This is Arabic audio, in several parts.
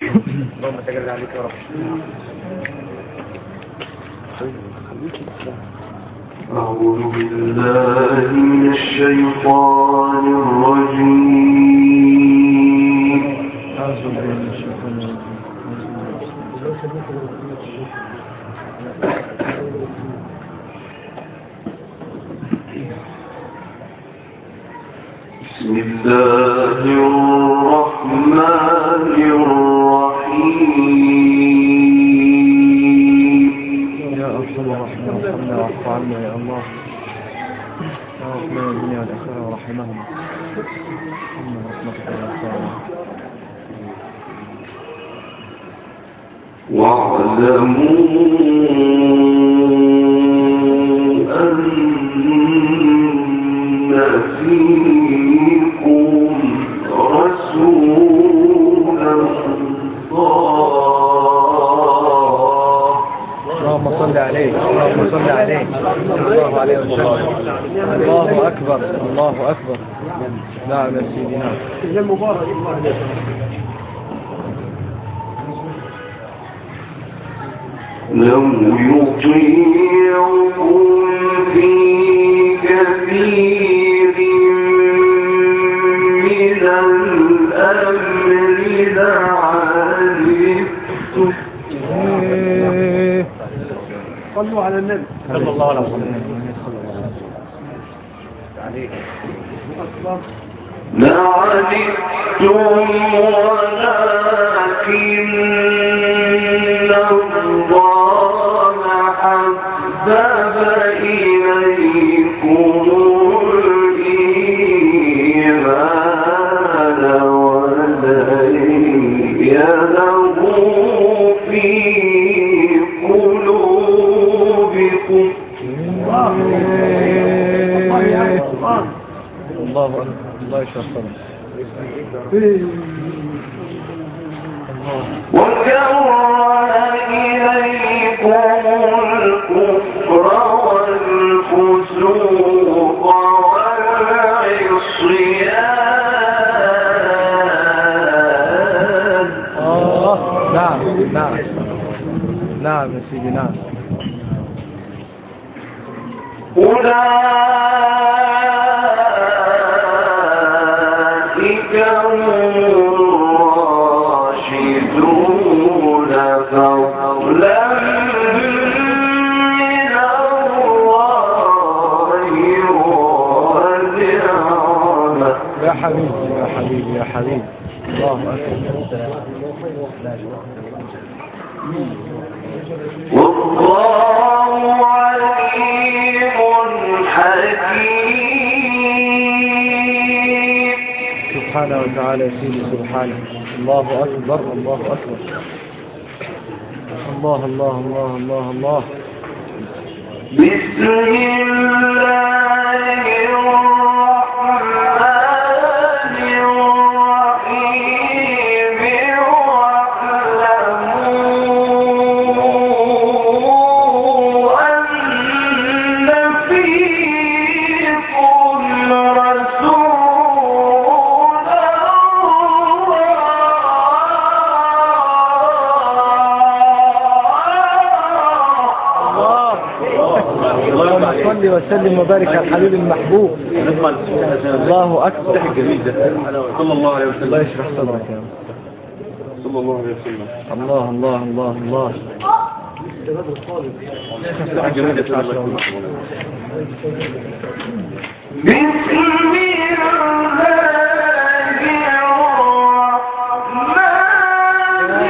اللهم تجرد عليك يا رب. أعوذ بالله من الشيطان الرجيم. بسم الله الرحمن الرحيم. يا أرحم الراحمين ارحمنا واعف عنا يا الله، يا رحمن الدنيا والآخرة ورحمهم ارحمنا برحمتك يا الله. واعلموا أن فيكم رسول الله. اللهم صل عليه، اللهم صل عليه صلى الله عليه وسلم. الله أكبر، الله أكبر. نعم يا سيدي، نعم. لو يطيعكم في كثير من الأمر لعنتم. صلوا على النبي صلى الله عليه وسلم. لعنتم ولكن الله حبب إليكم الإيمان وزينه في قلوبكم. الله أكبر، الله يشرح صدرك. وكره إليكم الكفر والفسوق والعصيان. نعم نعم نعم يا سيدي، نعم. أولئك هم الراشدون فضلا من الله ونعمة. يا حبيبي يا حبيبي يا حبيبي، الله أكبر. والله عليم حكيم. سبحانه وتعالى يا سيدي، سبحانه. الله أكبر، الله أكبر. الله الله الله الله الله. بسم الله الرحمن الرحيم. واعلموا أن فيكم رسول اللهم صل وسلم وبارك على الحبيب المحبوب. الله أكبر. صلى الله عليه وسلم. الله يشرح صدرك يا رب. صلى الله عليه وسلم. الله الله الله الله. بسم الله الرحمن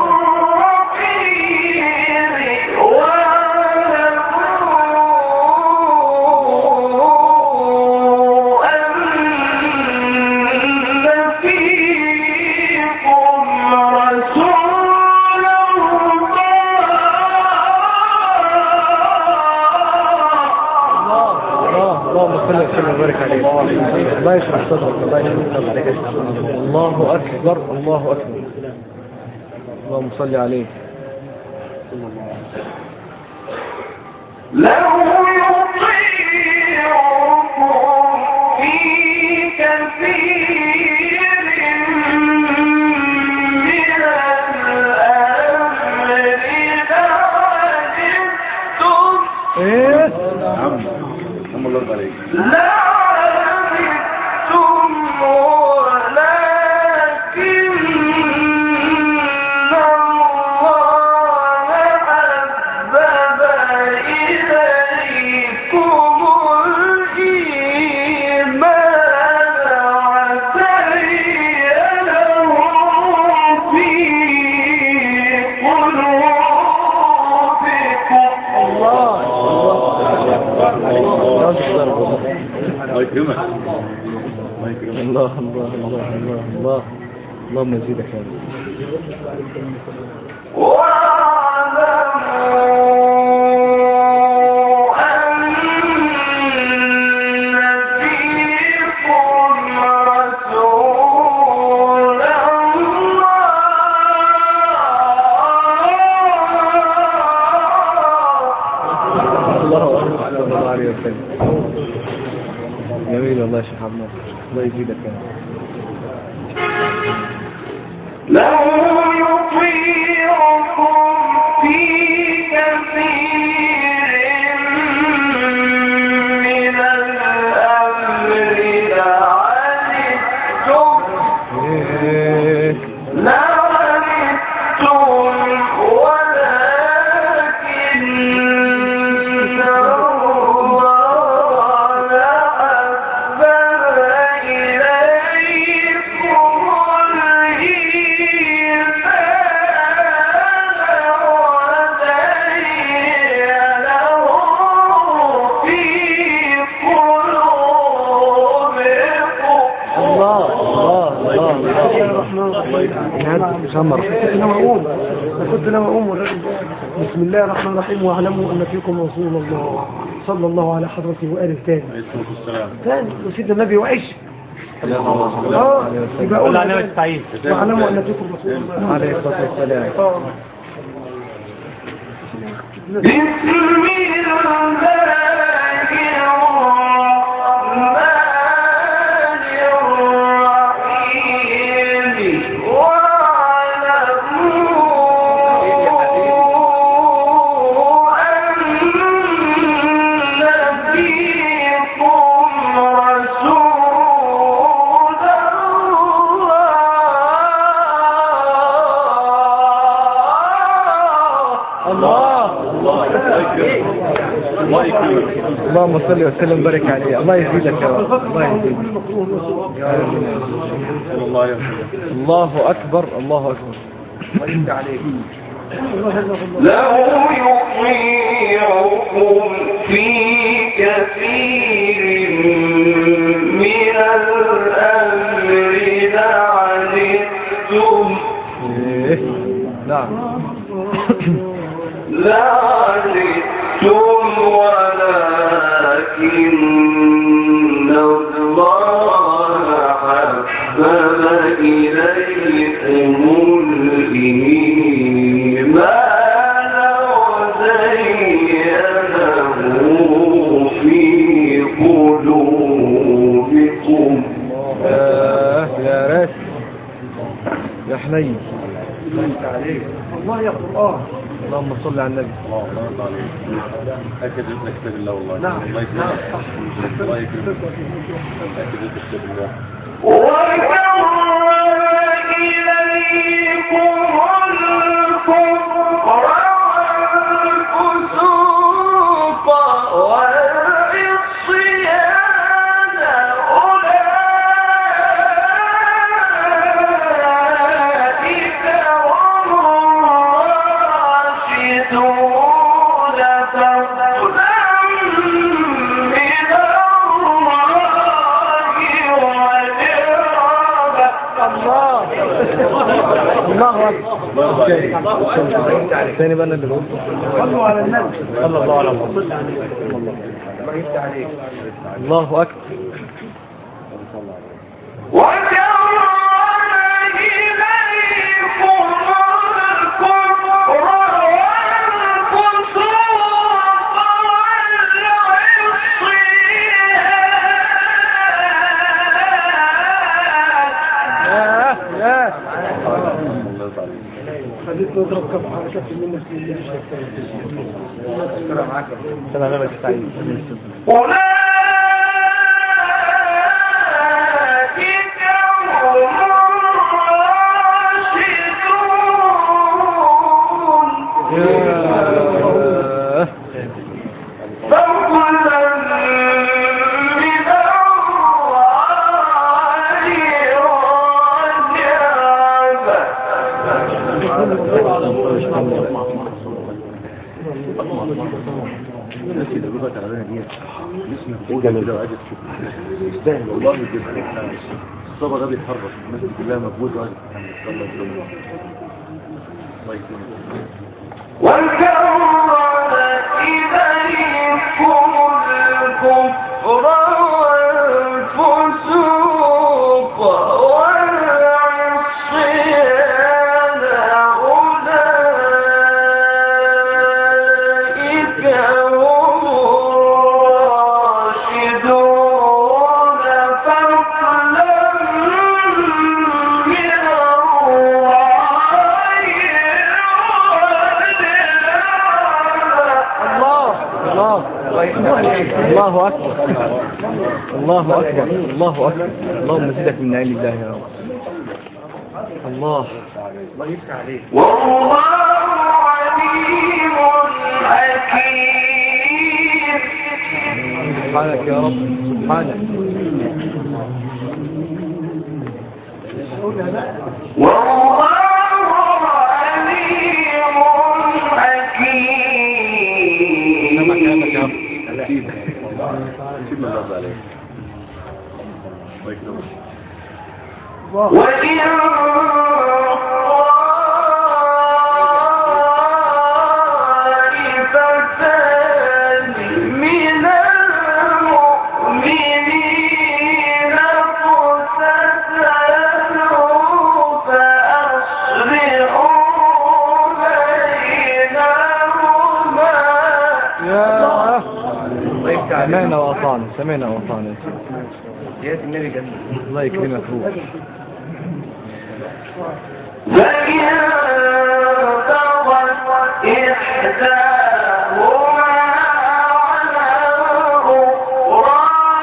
الرحيم. واعلموا أن فيكم رسول اللهم صل وسلم وبارك عليه. الله يشرح صدرك، الله يشرح صدرك. الله أكبر، الله أكبر. اللهم صل عليه. لو يطيعكم في كثير من الأمر الله الله الله الله الله اللهم يزيدك يا رب. جميل والله يا شيخ عبد الله، الله يزيدك يا رب. لو يطيعكم في كثير من الأمر لعنتم ولكن كنت لما أقوم بسم الله الرحمن الرحيم واعلموا أن فيكم رسول الله صلى الله على حضرته وآله تاني وسيدنا النبي وعيش يبقى أقول واعلموا أن فيكم رسول الله عليه الصلاة والسلام. بسم اللهم صل وسلم وبارك عليه. الله يزيدك يا رب. الله يزيدك. الله اكبر الله اكبر. وانت عليك. لو يطيعكم في كثير من الأمر لعنتم نعم ولكن الله حبب إليكم الإيمان وزينه في قلوبكم. يا ريت يا حنين. الله يا قرآن. اللهم صل على النبي. أكد كتاب الله والله. نعم الله يكرمك. الله يكرمك. أكد كتاب الله. وكره إليكم الكفر والفسوق والعصيان أولئك هم الراشدون فضلا من الله اكبر. ثاني بقى اللي بقول صلوا على النبي صلى الله عليه وسلم. الله يفتح عليك. الله اكبر. خليت نضرب كف حركات منك لله. سلام عليكم. أولئك الناس اللي بيبقى تعبانه ديت جسمك بيقول كده وقاعد تشوف يستاهل والله جدا. احنا الصبر ده بيتحرك الناس دي كلها مجهود وقاعد تتحمل. الله يكرمك الله يكرمك. وكرر إليكم الكفر والفسوق والعصيان أولئك هم الراشدون فضلا من الله أكبر الله أكبر الله أكبر. اللهم زدك من نعيم الله يا رب. الله يفتح عليك. والله عليم حكيم. سبحانك يا رب سبحانك. والله عليم حكيم. سيبنا الله عليك الله يكرمك. وإن طائفتان من المؤمنين اقتتلوا فأصلحوا بينهما. سمعنا وأطعنا سمعنا وأطعنا يا النبي جنة. الله يكرمك روح. فإن بغت إحداهما على الأخرى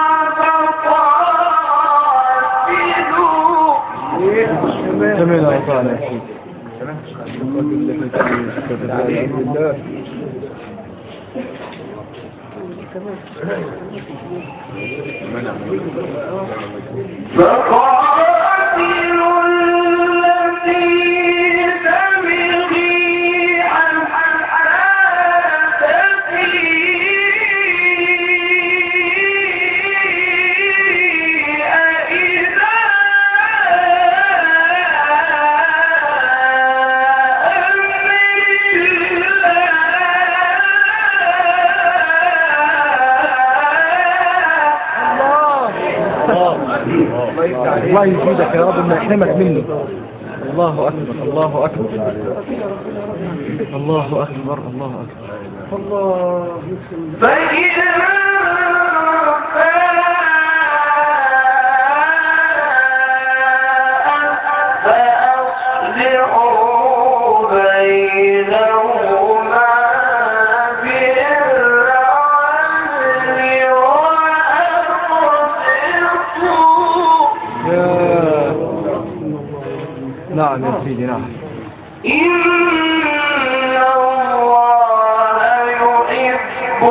فقاتلوا. سمعنا وأطعنا يا شيخ. فقاتلوا التي تبغي حتى تفيء إلى الله يزيدك يا رب من يحرمك منه. الله أكبر الله أكبر الله أكبر الله أكبر. فإن فأصلحوا بينهما بالعدل وأقسطوا. نعم يا سيدي نعم. إن الله يحب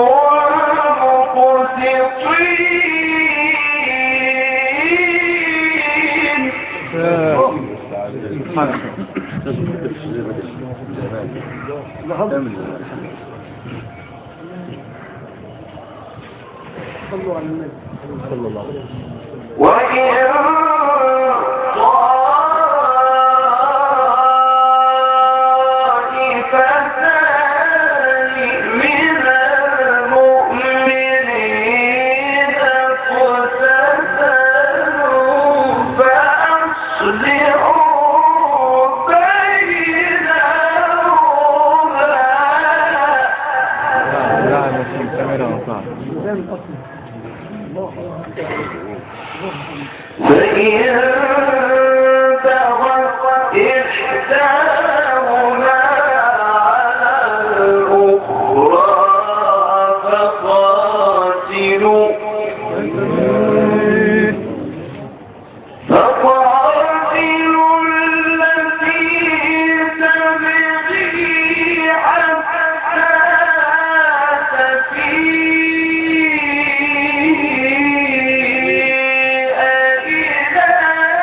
المقسطين. سبحانك. صلوا على النبي صلى الله عليه وسلم. وإن طائفتان من المؤمنين اقتتلوا فأصلحوا بينهما. نعم يا سيدي سمعنا وأطعنا. فإن بغت إحداهما على الأخرى فقاتلوا التي تبغي حتى تفيء إلى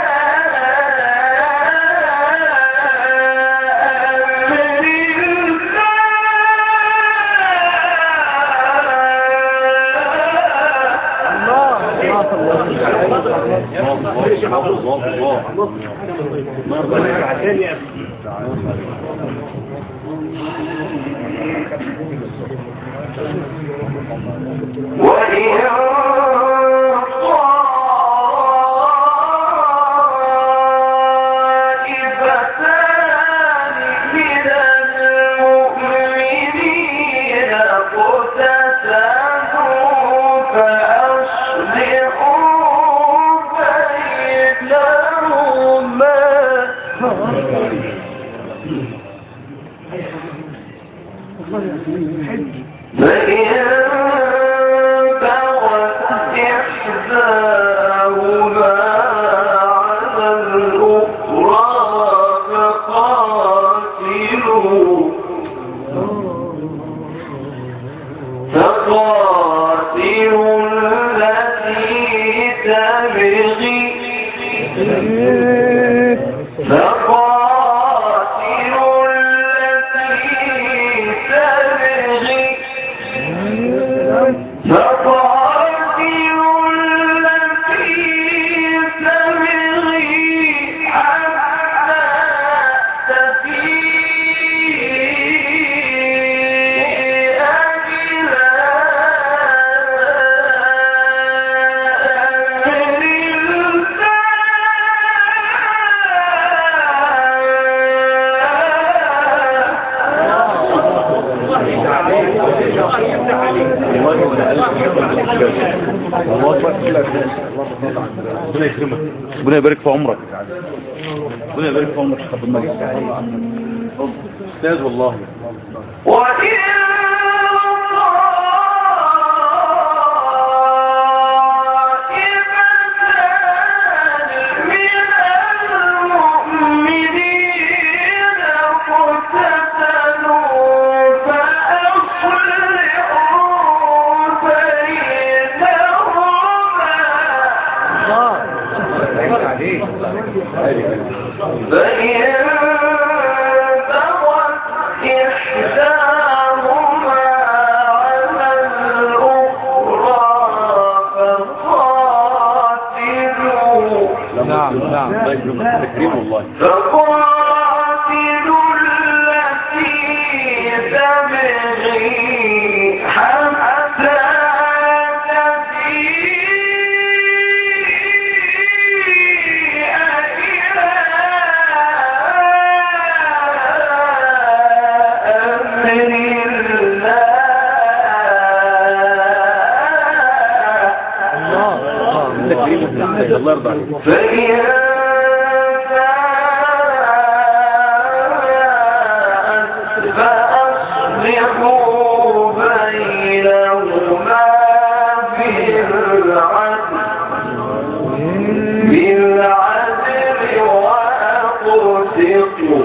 ربنا يبارك في عمرك. ربنا يبارك في عمرك. خد المجلس استاذ والله. الله يرضى عليك. فأصلحوا بينهما بالعدل وأقسطوا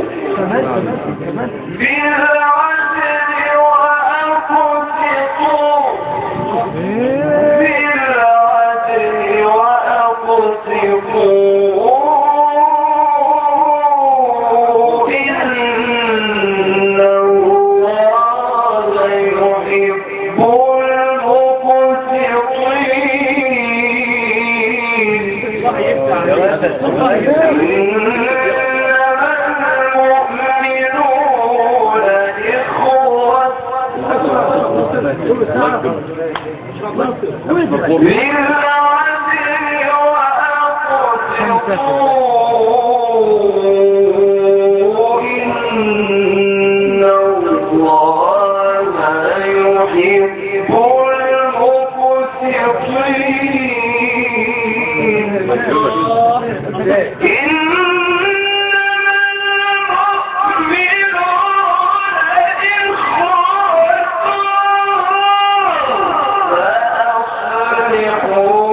فأصلحوا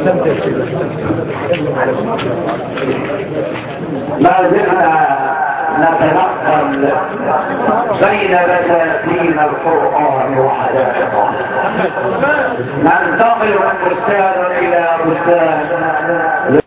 أحسنت يا سيدي. ما زلنا نتنقل بين بساتين القرآن وحدائقه، ننتقل من بستان إلى بستان